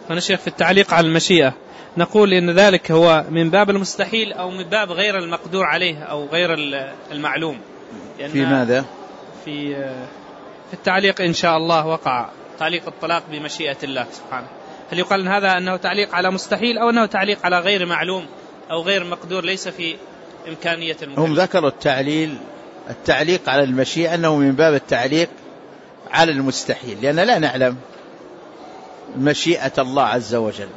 فنشيخ في التعليق على المشيئة نقول إن ذلك هو من باب المستحيل أو من باب غير المقدور عليه أو غير المعلوم. في ماذا؟ في التعليق إن شاء الله وقع تعليق الطلاق بمشيئة الله سبحانه. هل يقال أن هذا أنه تعليق على مستحيل أو أنه تعليق على غير معلوم أو غير مقدور ليس في إمكانية المكلف؟ هم ذكروا التعليق على المشيئة أنه من باب التعليق على المستحيل، لأن لا نعلم مشيئة الله عز وجل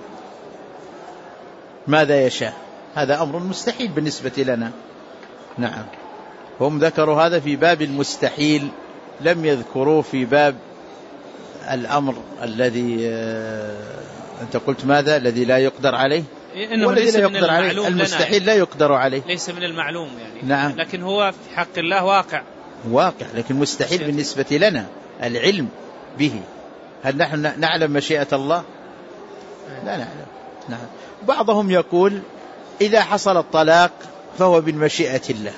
ماذا يشاء، هذا أمر مستحيل بالنسبة لنا. نعم، هم ذكروا هذا في باب المستحيل، لم يذكروه في باب الأمر الذي أنت قلت ماذا؟ الذي لا يقدر عليه، إنه ليس من المعلوم، المستحيل لا يقدر عليه، ليس من المعلوم يعني. نعم. لكن هو في حق الله واقع، لكن مستحيل بالنسبة لنا العلم به. هل نحن نعلم مشيئة الله؟ لا نعلم. نعم. بعضهم يقول إذا حصل الطلاق فهو بالمشيئة الله،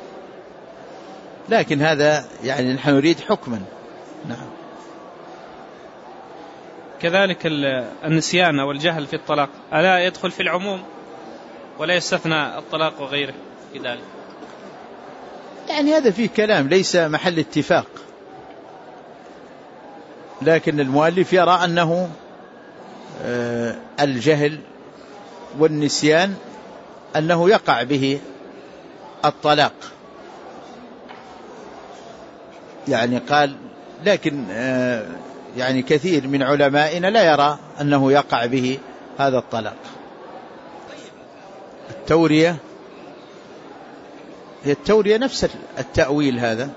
لكن هذا يعني نحن نريد حكما. نعم. كذلك النسيان والجهل في الطلاق ألا يدخل في العموم ولا يستثنى الطلاق وغيره في ذلك؟ يعني هذا فيه كلام ليس محل اتفاق، لكن المؤلف يرى أنه الجهل والنسيان أنه يقع به الطلاق، يعني قال، لكن يعني كثير من علمائنا لا يرى أنه يقع به هذا الطلاق. التورية نفس التأويل هذا،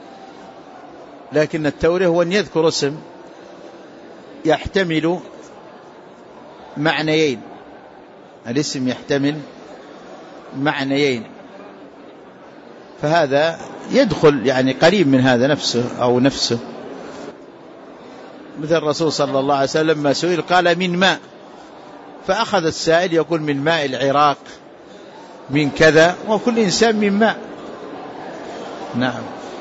لكن التورية هو أن يذكر اسم يحتمل معنيين، الاسم يحتمل معنيين، فهذا يدخل يعني قريب من هذا نفسه. مثل الرسول صلى الله عليه وسلم ما سئل قال من ماء، فأخذ السائل يقول من ماء العراق من كذا، وكل إنسان من ماء. نعم.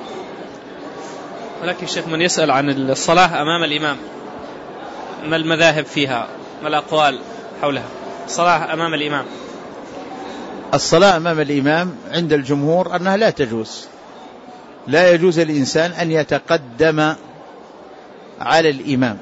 ولكن الشيخ من يسأل عن الصلاة أمام الإمام، ما المذاهب فيها، ما الأقوال حولها؟ الصلاة أمام الإمام، الصلاة أمام الإمام عند الجمهور أنها لا تجوز، لا يجوز الإنسان أن يتقدم على الإمام،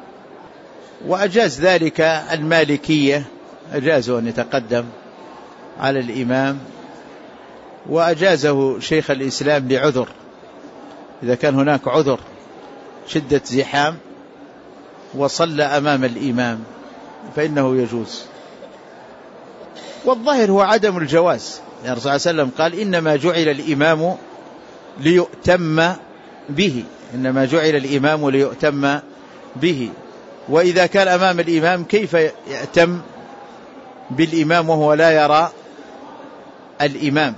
وأجاز ذلك المالكية، أجازوا أن يتقدم على الإمام، وأجازه شيخ الإسلام لعذر، إذا كان هناك عذر شدة زحام وصلى أمام الإمام فإنه يجوز. والظاهر هو عدم الجواز، يعني الرسول صلى الله عليه وسلم قال إنما جعل الإمام ليؤتم به، إنما جعل الإمام ليؤتم به، وإذا كان أمام الإمام كيف يأتم بالإمام وهو لا يرى الإمام؟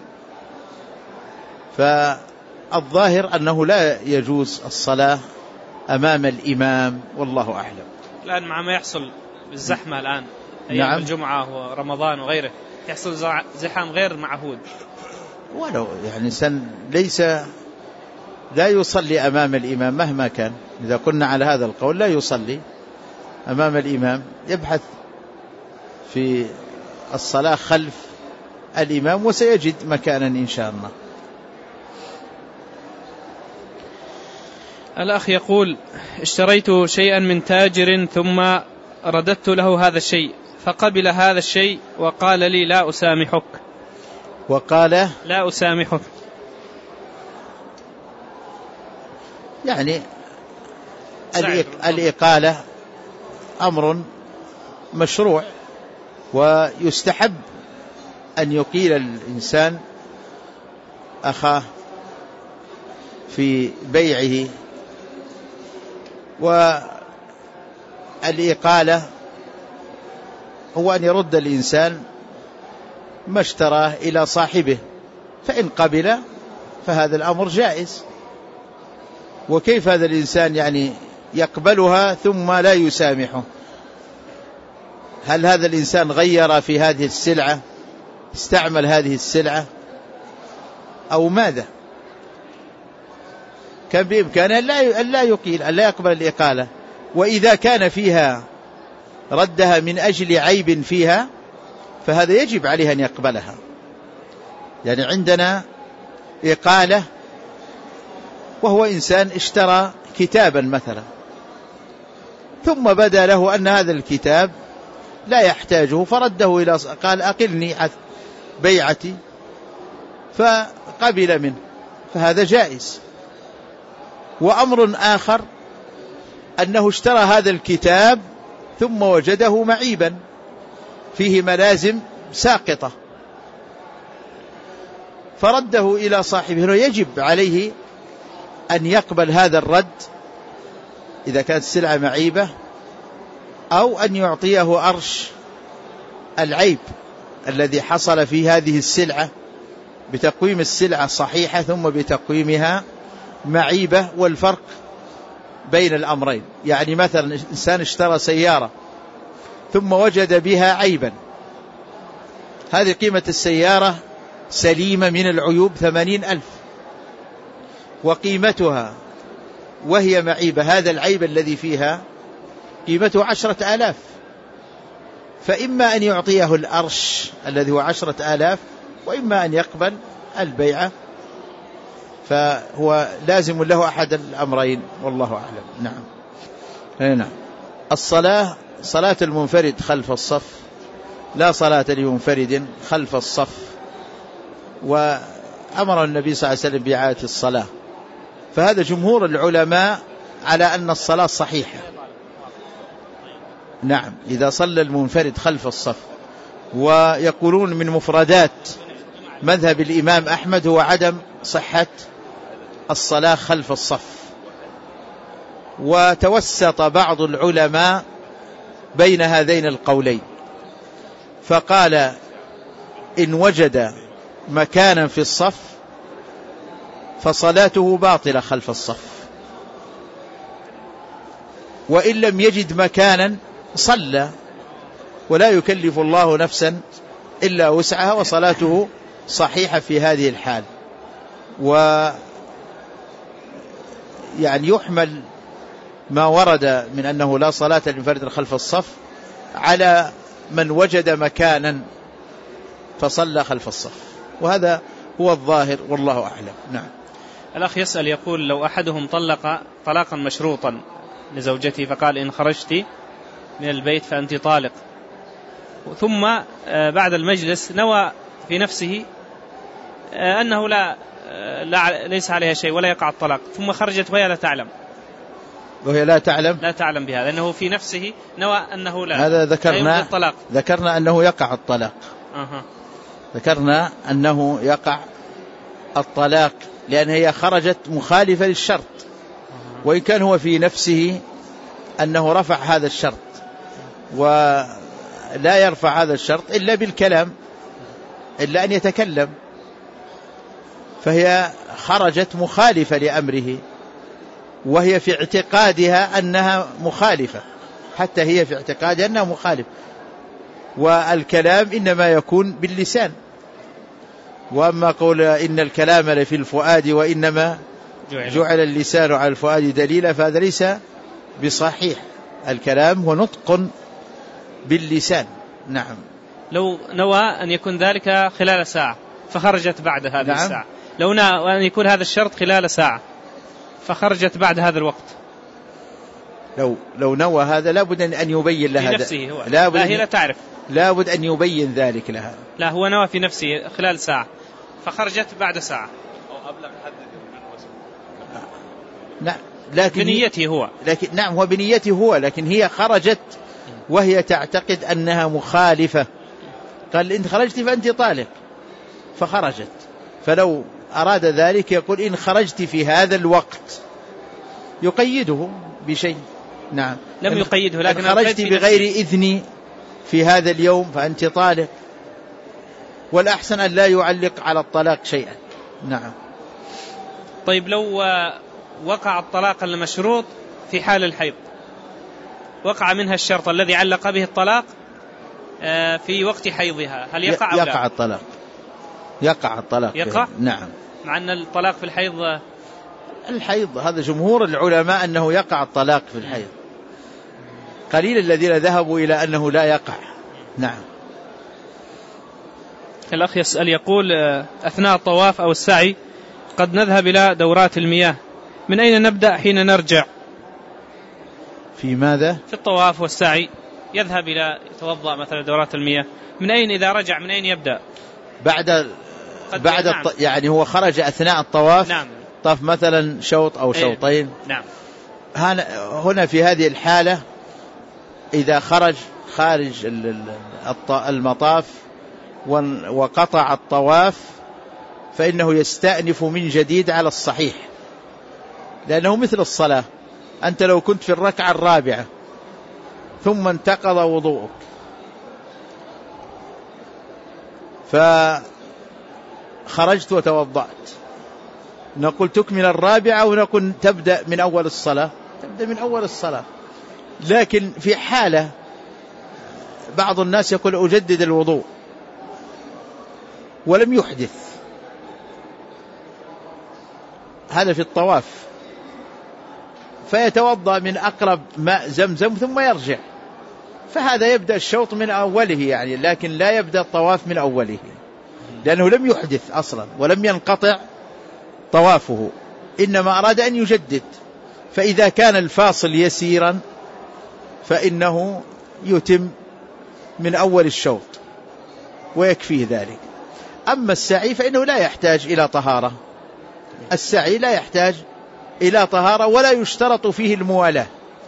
فالظاهر أنه لا يجوز الصلاة أمام الإمام، والله أعلم. الآن مع ما يحصل بالزحمة الآن أيام نعم. الجمعة ورمضان وغيره يحصل زحام غير معهود، ولو يعني ليس لا يصلي أمام الإمام مهما كان، إذا كنا على هذا القول لا يصلي أمام الإمام، يبحث في الصلاة خلف الإمام وسيجد مكانا إن شاء الله. الأخ يقول اشتريت شيئا من تاجر ثم رددت له هذا الشيء فقبل هذا الشيء وقال لي لا أسامحك، وقال لا أسامحك، يعني الإقالة أمر مشروع، ويستحب أن يقيل الإنسان أخاه في بيعه، والإقالة هو أن يرد الإنسان ما اشتراه إلى صاحبه، فإن قبل فهذا الأمر جائز. وكيف هذا الإنسان يعني يقبلها ثم لا يسامحه؟ هل هذا الإنسان غير في هذه السلعة، استعمل هذه السلعة أو ماذا؟ كان بإمكانه أن لا يقيل، أن لا يقبل الإقالة. وإذا كان فيها ردها من أجل عيب فيها فهذا يجب عليه أن يقبلها. يعني عندنا إقالة وهو إنسان اشترى كتابا مثلا، ثم بدا له أن هذا الكتاب لا يحتاجه فرده إلى قال أقلني بيعتي، فقبل منه، فهذا جائز. وأمر آخر أنه اشترى هذا الكتاب ثم وجده معيبا فيه ملازم ساقطة فرده إلى صاحبه، يجب عليه أن يقبل هذا الرد إذا كانت السلعة معيبة، أو أن يعطيه أرش العيب الذي حصل في هذه السلعة بتقويم السلعة صحيحة ثم بتقويمها معيبة، والفرق بين الأمرين. يعني مثلا إنسان اشترى سيارة ثم وجد بها عيبا، هذه قيمة السيارة سليمة من العيوب 80,000، وقيمتها وهي معيبة هذا العيب الذي فيها قيمته 10,000، فإما أن يعطيه الأرش الذي هو 10,000 وإما أن يقبل البيعة، فهو لازم له أحد الأمرين والله أعلم. نعم. هنا الصلاة، صلاة المنفرد خلف الصف لا صلاة لمنفرد خلف الصف، وأمر النبي صلى الله عليه وسلم بإعادة الصلاة، فهذا جمهور العلماء على أن الصلاة صحيحة. نعم إذا صلى المنفرد خلف الصف. ويقولون من مفردات مذهب الإمام أحمد هو عدم صحة الصلاة خلف الصف. وتوسط بعض العلماء بين هذين القولين فقال إن وجد مكانا في الصف فصلاته باطلة خلف الصف، وإن لم يجد مكانا صلى، ولا يكلف الله نفسا إلا وسعها، وصلاته صحيحة في هذه الحال. يعني يحمل ما ورد من أنه لا صلاة لمنفرد خلف الصف على من وجد مكانا فصلى خلف الصف، وهذا هو الظاهر والله أعلم. نعم. الأخ يسأل يقول لو أحدهم طلق طلاقا مشروطا لزوجته فقال إن خرجت من البيت فأنت طالق، ثم بعد المجلس نوى في نفسه أنه ليس عليها شيء ولا يقع الطلاق، ثم خرجت وهي لا تعلم، وهي لا تعلم بهذا، أنه في نفسه نوى أنه هذا ذكرنا أنه يقع الطلاق. ذكرنا أنه يقع الطلاق لأن هي خرجت مخالفة للشرط، وإن كان هو في نفسه أنه رفع هذا الشرط، ولا يرفع هذا الشرط إلا بالكلام، إلا أن يتكلم، فهي خرجت مخالفة لأمره، وهي في اعتقادها أنها مخالفة، حتى هي في اعتقادها أنها مخالفة. والكلام إنما يكون باللسان، وأما قول إن الكلام لفي الفؤاد وإنما جعل اللسان على الفؤاد دليلا، فهذا ليس بصحيح. الكلام هو نطق باللسان. نعم. لو نوى أن يكون ذلك خلال ساعة فخرجت بعد هذه نعم. الساعة، لو نوى أن يكون هذا الشرط خلال ساعة فخرجت بعد هذا الوقت، لو نوى هذا لابد أن يبين لها في نفسه هو. لا هي لا تعرف، لابد أن يبين ذلك لها. لا، هو نوى في نفسه خلال ساعة فخرجت بعد ساعة، أو أبلغ حد نعم، لكن بنيته هو. نعم هو بنيته هو، لكن هي خرجت وهي تعتقد أنها مخالفة، قال إن خرجت فأنت طالق، فخرجت. فلو أراد ذلك يقول إن خرجت في هذا الوقت، يقيده بشيء. نعم. لم يقيده، لكن خرجت بغير إذني في هذا اليوم فأنت طالق، والأحسن أن لا يعلق على الطلاق شيئا. نعم. طيب لو وقع الطلاق المشروط في حال الحيض، وقع منها الشرط الذي علق به الطلاق في وقت حيضها، هل يقع أو لا؟ يقع الطلاق. نعم. مع أن الطلاق في الحيض هذا جمهور العلماء أنه يقع الطلاق في الحيض، قليل الذين ذهبوا إلى أنه لا يقع. نعم. الأخ يسأل يقول أثناء الطواف أو السعي قد نذهب إلى دورات المياه، من أين نبدأ حين نرجع؟ في ماذا؟ في الطواف والسعي يذهب إلى يتوضأ مثلا دورات المياه، من أين إذا رجع من أين يبدأ؟ بعد نعم. يعني هو خرج أثناء الطواف. نعم. طاف مثلا شوط أو شوطين. نعم. هنا في هذه الحالة إذا خرج خارج المطاف وقطع الطواف فإنه يستأنف من جديد على الصحيح، لأنه مثل الصلاة. أنت لو كنت في الركعة الرابعة ثم انتقض وضوءك فخرجت وتوضأت، نقول تكمل الرابعة ونقول تبدأ من أول الصلاة، تبدأ من أول الصلاة. لكن في حالة بعض الناس يقول أجدد الوضوء ولم يحدث، هذا في الطواف، فيتوضأ من أقرب ماء زمزم ثم يرجع، فهذا يبدأ الشوط من أوله يعني، لكن لا يبدأ الطواف من أوله لأنه لم يحدث أصلا ولم ينقطع طوافه، إنما أراد أن يجدد. فإذا كان الفاصل يسيرا فإنه يتم من أول الشوط ويكفيه ذلك. أما السعي فإنه لا يحتاج إلى طهارة، السعي لا يحتاج إلى طهارة ولا يشترط فيه الموالاة،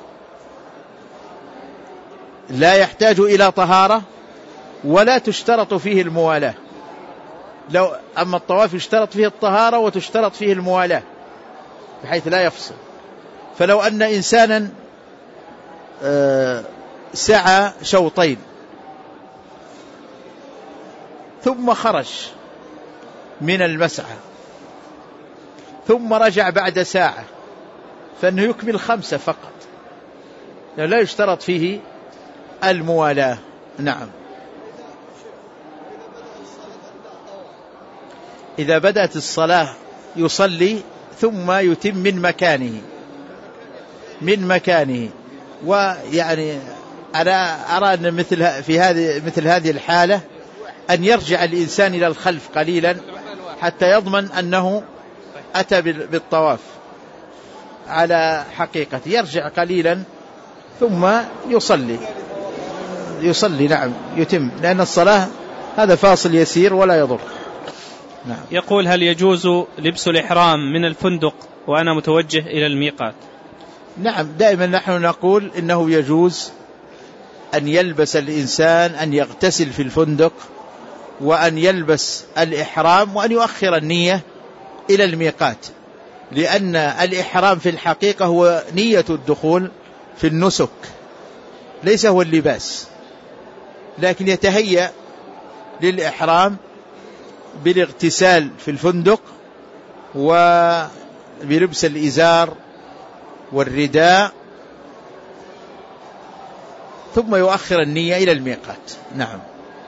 لا يحتاج إلى طهارة ولا تشترط فيه الموالاة. أما الطواف يشترط فيه الطهارة وتشترط فيه الموالاة بحيث لا يفصل. فلو أن إنسانا سعى شوطين ثم خرج من المسعى ثم رجع بعد ساعة فإنه يكمل 5 فقط، لا يشترط فيه الموالاة. نعم. إذا بدأت الصلاة يصلي ثم يتم من مكانه ويعني أنا أرى أن مثل هذه الحالة أن يرجع الإنسان إلى الخلف قليلا حتى يضمن أنه أتى بالطواف على حقيقته، يرجع قليلا ثم يصلي. نعم يتم، لأن الصلاة هذا فاصل يسير ولا يضر. نعم. يقول هل يجوز لبس الإحرام من الفندق وأنا متوجه إلى الميقات؟ نعم، دائما نحن نقول إنه يجوز أن يلبس الإنسان، أن يغتسل في الفندق وأن يلبس الإحرام وأن يؤخر النية إلى الميقات، لأن الإحرام في الحقيقة هو نية الدخول في النسك، ليس هو اللباس، لكن يتهيأ للإحرام بالاغتسال في الفندق وبلبس الإزار والرداء ثم يؤخر النية إلى الميقات. نعم.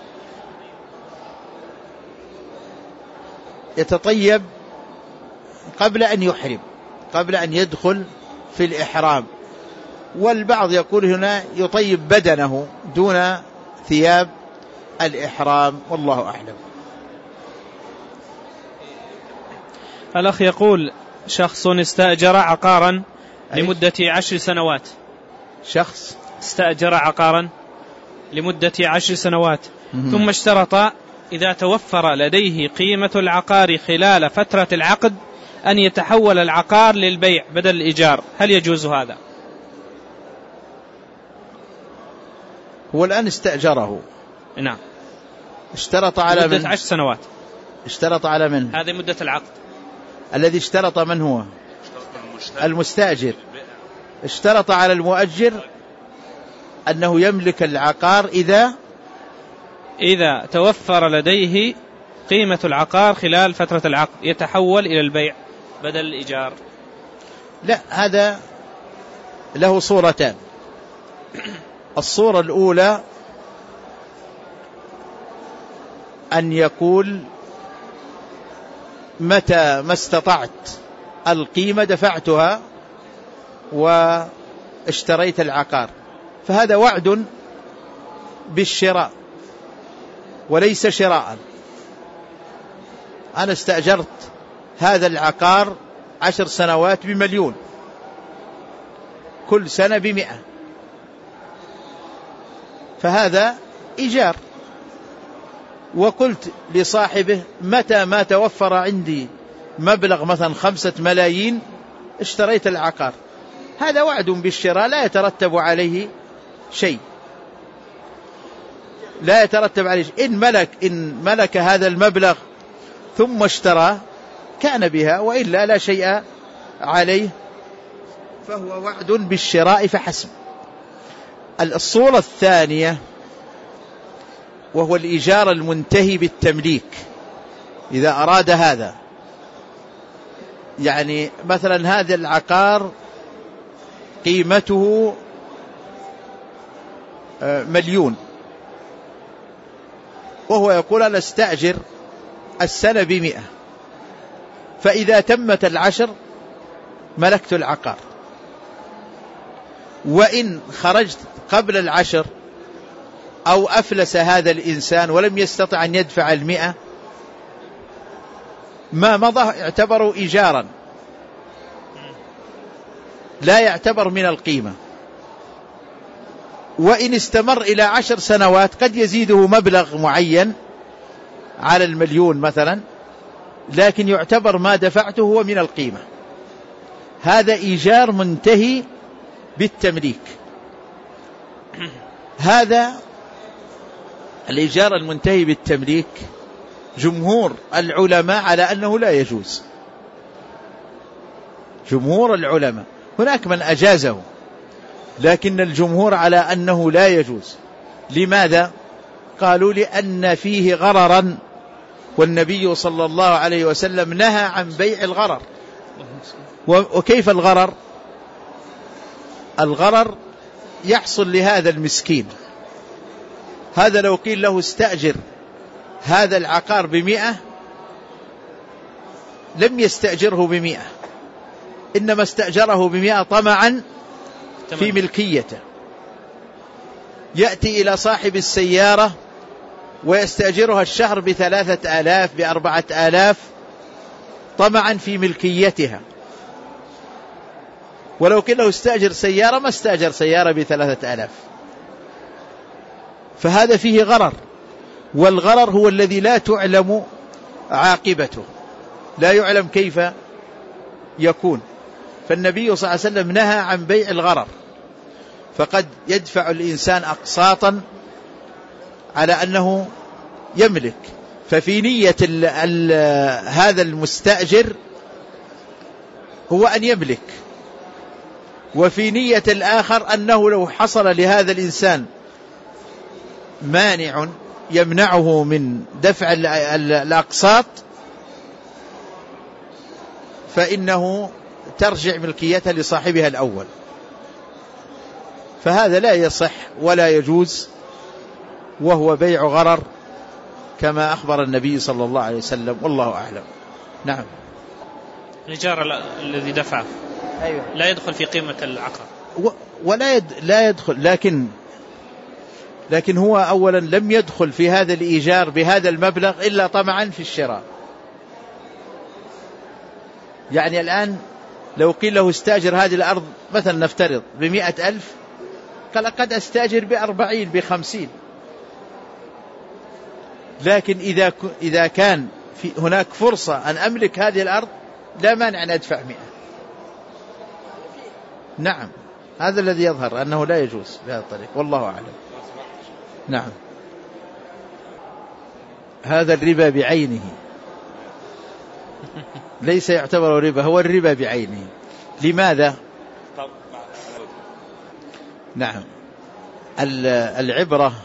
يتطيب قبل أن يحرم، قبل أن يدخل في الإحرام، والبعض يقول هنا يطيب بدنه دون ثياب الإحرام، والله أعلم. الأخ يقول شخص استأجر عقارا لمدة 10 سنوات، شخص استأجر عقارا لمدة 10 سنوات ثم اشترط إذا توفر لديه قيمة العقار خلال فترة العقد أن يتحول العقار للبيع بدل الإيجار، هل يجوز هذا؟ هو الآن استأجره. نعم. اشترط على مدة 10 سنوات. اشترط على من؟ هذه مدة العقد. الذي اشترط من هو؟ المستأجر. اشترط على المؤجر أنه يملك العقار إذا توفر لديه قيمة العقار خلال فترة العقد يتحول إلى البيع بدل الإيجار. لا، هذا له صورتان. الصورة الأولى أن يقول متى ما استطعت القيمة دفعتها واشتريت العقار، فهذا وعد بالشراء وليس شراء. أنا استأجرت هذا العقار 10 سنوات ب1,000,000، كل سنة ب100، فهذا إيجار. وقلت لصاحبه متى ما توفر عندي مبلغ مثلا 5 ملايين اشتريت العقار. هذا وعد بالشراء لا يترتب عليه شيء، لا يترتب عليه شيء. إن ملك هذا المبلغ ثم اشترى كان بها، وإلا لا شيء عليه، فهو وعد بالشراء فحسب. الصورة الثانية وهو الإيجار المنتهي بالتمليك. إذا أراد هذا، يعني مثلا هذا العقار قيمته 1,000,000 وهو يقول أنا استأجر السنة ب100، فإذا تمت 10 ملكت العقار. وإن خرجت قبل 10 أو أفلس هذا الإنسان ولم يستطع أن يدفع 100، ما مضى اعتبروا إيجارا، لا يعتبر من القيمة. وإن استمر إلى 10 سنوات قد يزيده مبلغ معين على 1,000,000 مثلا، لكن يعتبر ما دفعته هو من القيمة. هذا إيجار منتهي بالتمليك. هذا الإيجار المنتهي بالتمليك جمهور العلماء على أنه لا يجوز. جمهور العلماء، هناك من أجازه، لكن الجمهور على أنه لا يجوز. لماذا؟ قالوا لأن فيه غررا، والنبي صلى الله عليه وسلم نهى عن بيع الغرر. وكيف الغرر؟ الغرر يحصل لهذا المسكين. هذا لو قيل له استأجر هذا العقار ب100 لم يستأجره ب100، إنما استأجره ب100 طمعا في ملكيته. يأتي إلى صاحب السيارة ويستأجرها الشهر ب3,000 ب4,000 طمعا في ملكيتها. ولو قيل له استأجر سيارة ما استأجر سيارة ب3,000. فهذا فيه غرر، والغرر هو الذي لا تعلم عاقبته، لا يعلم كيف يكون. فالنبي صلى الله عليه وسلم نهى عن بيع الغرر، فقد يدفع الإنسان أقساطا على أنه يملك، ففي نية هذا المستأجر هو أن يملك، وفي نية الآخر أنه لو حصل لهذا الإنسان مانع يمنعه من دفع الأقساط فإنه ترجع ملكيتها لصاحبها الأول. فهذا لا يصح ولا يجوز، وهو بيع غرر كما أخبر النبي صلى الله عليه وسلم، والله أعلم. نعم. الإيجار الذي دفعه أيوة. لا يدخل في قيمة العقار لا يدخل، لكن هو أولا لم يدخل في هذا الإيجار بهذا المبلغ إلا طمعا في الشراء. يعني الآن لو قيل له استأجر هذه الأرض مثلا نفترض ب100,000، قال قد أستأجر ب40 ب50. لكن إذا كان في هناك فرصة أن أملك هذه الأرض لا مانع أن أدفع 100. نعم، هذا الذي يظهر أنه لا يجوز بهذا الطريق، والله أعلم. نعم. هذا الربا بعينه ليس يعتبر ربا، هو الربا بعينه. لماذا؟ نعم، العبرة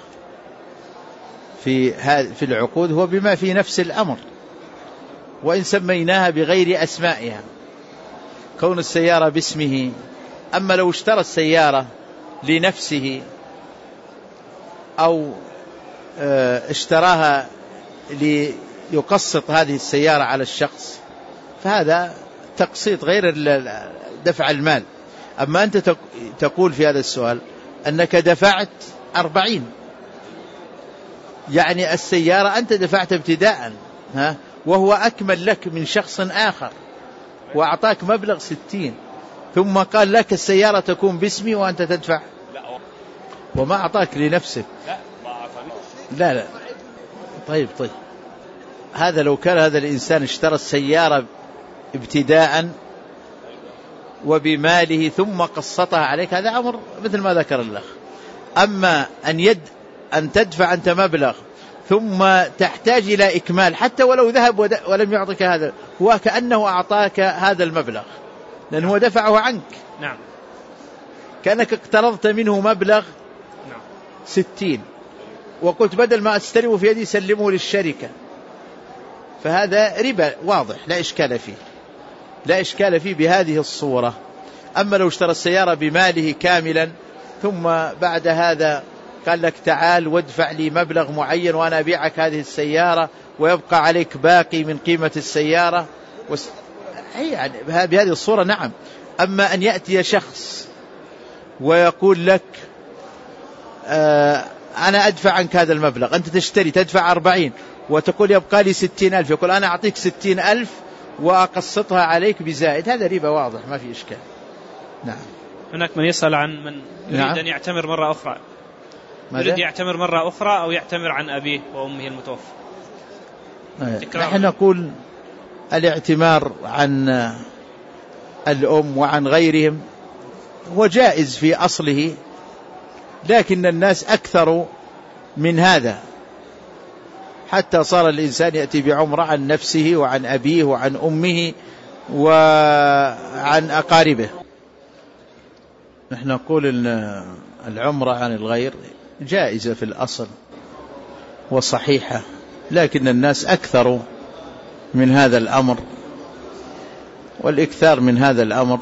في العقود هو بما في نفس الأمر، وإن سميناها بغير أسمائها، كون السيارة باسمه. أما لو اشترى السيارة لنفسه أو اشتراها ليقسط هذه السيارة على الشخص، فهذا تقسيط غير دفع المال. أما أنت تقول في هذا السؤال أنك دفعت 40، يعني السيارة أنت دفعت ابتداء، وهو أكمل لك من شخص آخر وأعطاك مبلغ 60، ثم قال لك السيارة تكون باسمي وأنت تدفع، وما أعطاك لنفسك. لا طيب هذا لو كان هذا الإنسان اشترى السيارة ابتداء وبماله ثم قسطها عليك، هذا أمر مثل ما ذكر الأخ. أما أن تدفع أنت مبلغ ثم تحتاج إلى إكمال حتى ولو ذهب ولم يعطيك هذا، هو كأنه أعطاك هذا المبلغ لأنه هو دفعه عنك. نعم. كأنك اقترضت منه مبلغ 60 وقلت بدل ما أستلمه في يدي سلمه للشركة، فهذا ربا واضح لا إشكال فيه بهذه الصورة. أما لو اشترى السيارة بماله كاملا ثم بعد هذا قال لك تعال وادفع لي مبلغ معين وأنا أبيعك هذه السيارة ويبقى عليك باقي من قيمة السيارة يعني بهذه الصورة نعم. أما أن يأتي شخص ويقول لك أنا أدفع عنك هذا المبلغ، أنت تشتري تدفع 40 وتقول يبقى لي 60,000، يقول أنا أعطيك 60,000 وأقسطها عليك بزائد، هذا ربا واضح ما في إشكال. نعم. هناك من يسأل عن من يريد أن يعتمر مرة أخرى، يريد يعتمر مرة أخرى أو يعتمر عن أبيه وأمه المتوفى. نحن نقول الاعتمار عن الأم وعن غيرهم هو جائز في أصله، لكن الناس أكثر من هذا حتى صار الإنسان يأتي بعمرة عن نفسه وعن أبيه وعن أمه وعن أقاربه. نحن نقول إن العمرة عن الغير جائزة في الأصل وصحيحة، لكن الناس أكثر من هذا الأمر، والإكثار من هذا الأمر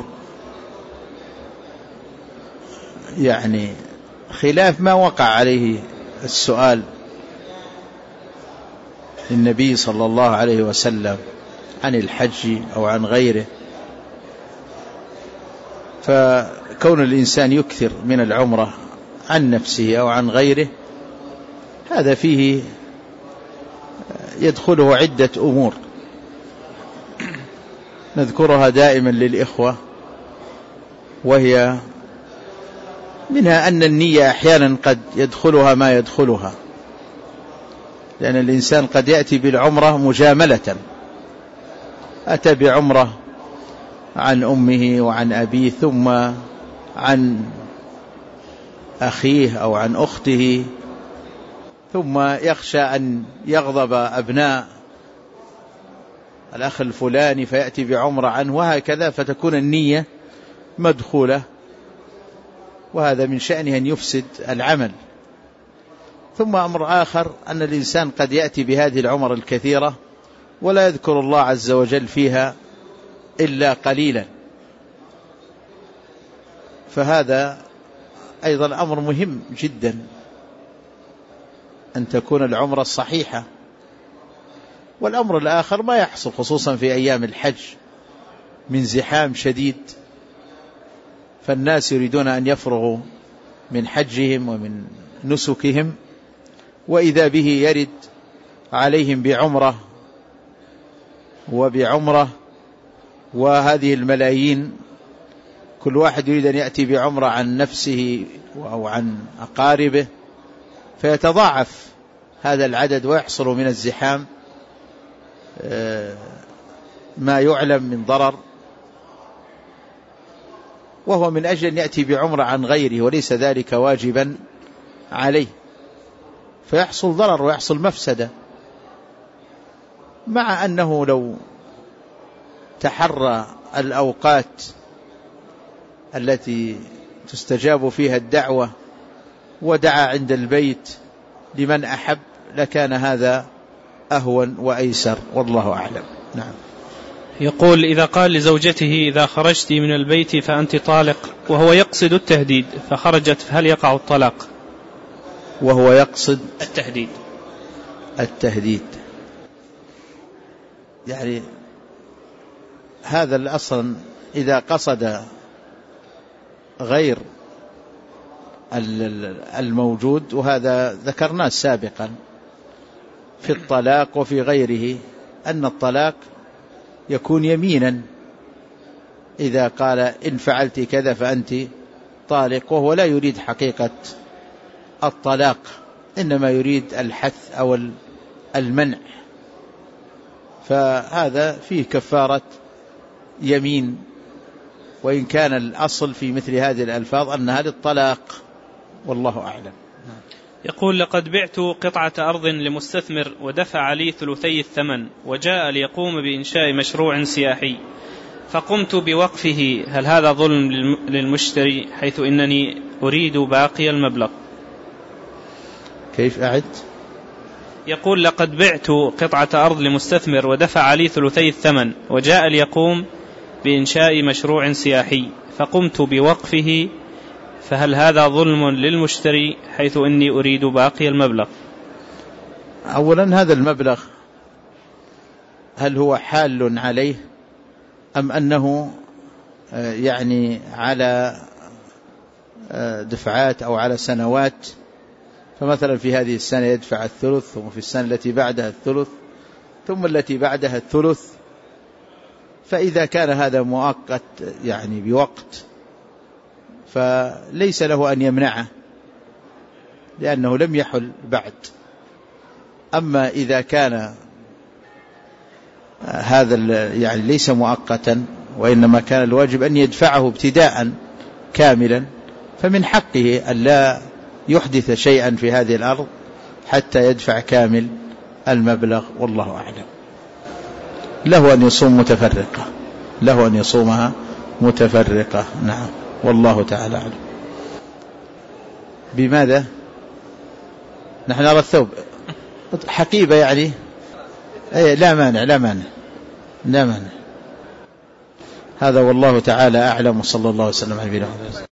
يعني خلاف ما وقع عليه السؤال للنبي صلى الله عليه وسلم عن الحج أو عن غيره. فكون الإنسان يكثر من العمرة عن نفسه أو عن غيره هذا فيه يدخله عدة أمور نذكرها دائما للإخوة، وهي منها أن النية أحيانا قد يدخلها ما يدخلها، لأن الإنسان قد يأتي بالعمرة مجاملة، أتى بعمرة عن أمه وعن أبيه ثم عن أخيه أو عن أخته، ثم يخشى أن يغضب أبناء الأخ الفلاني فيأتي بعمرة عنه، وهكذا فتكون النية مدخولة، وهذا من شأنه أن يفسد العمل. ثم أمر آخر أن الإنسان قد يأتي بهذه العمر الكثيرة ولا يذكر الله عز وجل فيها إلا قليلا، فهذا أيضا أمر مهم جدا أن تكون العمرة الصحيحة. والأمر الآخر ما يحصل خصوصا في أيام الحج من زحام شديد، فالناس يريدون أن يفرغوا من حجهم ومن نسكهم، وإذا به يرد عليهم بعمرة وبعمرة، وهذه الملايين كل واحد يريد أن يأتي بعمرة عن نفسه أو عن أقاربه، فيتضاعف هذا العدد ويحصل من الزحام ما يعلم من ضرر، وهو من أجل أن يأتي بعمرة عن غيره وليس ذلك واجبا عليه، فيحصل ضرر ويحصل مفسدة. مع أنه لو تحرى الأوقات التي تستجاب فيها الدعوة ودعا عند البيت لمن أحب لكان هذا أهون وأيسر، والله أعلم. نعم. يقول: إذا قال لزوجته إذا خرجت من البيت فأنت طالق وهو يقصد التهديد فخرجت، فهل يقع الطلاق؟ وهو يقصد التهديد يعني هذا الأصل إذا قصد غير الموجود، وهذا ذكرناه سابقا في الطلاق وفي غيره، أن الطلاق يكون يمينا إذا قال إن فعلت كذا فأنت طالق، وهو لا يريد حقيقة الطلاق، إنما يريد الحث أو المنع، فهذا فيه كفارة يمين، وإن كان الأصل في مثل هذه الألفاظ أنها للطلاق، والله أعلم. يقول: لقد بعت قطعة أرض لمستثمر ودفع لي ثلثي الثمن، وجاء ليقوم بإنشاء مشروع سياحي، فقمت بوقفه، هل هذا ظلم للمشتري حيث إنني أريد باقي المبلغ؟ كيف أعد؟ يقول: لقد بعت قطعة أرض لمستثمر ودفع لي ثلثي الثمن، وجاء ليقوم بإنشاء مشروع سياحي، فقمت بوقفه، فهل هذا ظلم للمشتري حيث إني أريد باقي المبلغ؟ أولا، هذا المبلغ هل هو حال عليه أم أنه يعني على دفعات أو على سنوات؟ فمثلا في هذه السنة يدفع الثلث، ثم في السنة التي بعدها الثلث، ثم التي بعدها الثلث. فإذا كان هذا مؤقت يعني بوقت فليس له أن يمنعه، لأنه لم يحل بعد. أما إذا كان هذا يعني ليس مؤقتا، وإنما كان الواجب أن يدفعه ابتداء كاملا، فمن حقه أن لا يحدث شيئا في هذه الأرض حتى يدفع كامل المبلغ، والله أعلم. له أن يصوم متفرقة، له أن يصومها متفرقة، نعم، والله تعالى أعلم. بماذا؟ نحن نرى الثوب حقيبة يعني، لا مانع، لا مانع، لا مانع. هذا والله تعالى أعلم، وصلى الله وسلم على نبينا محمد.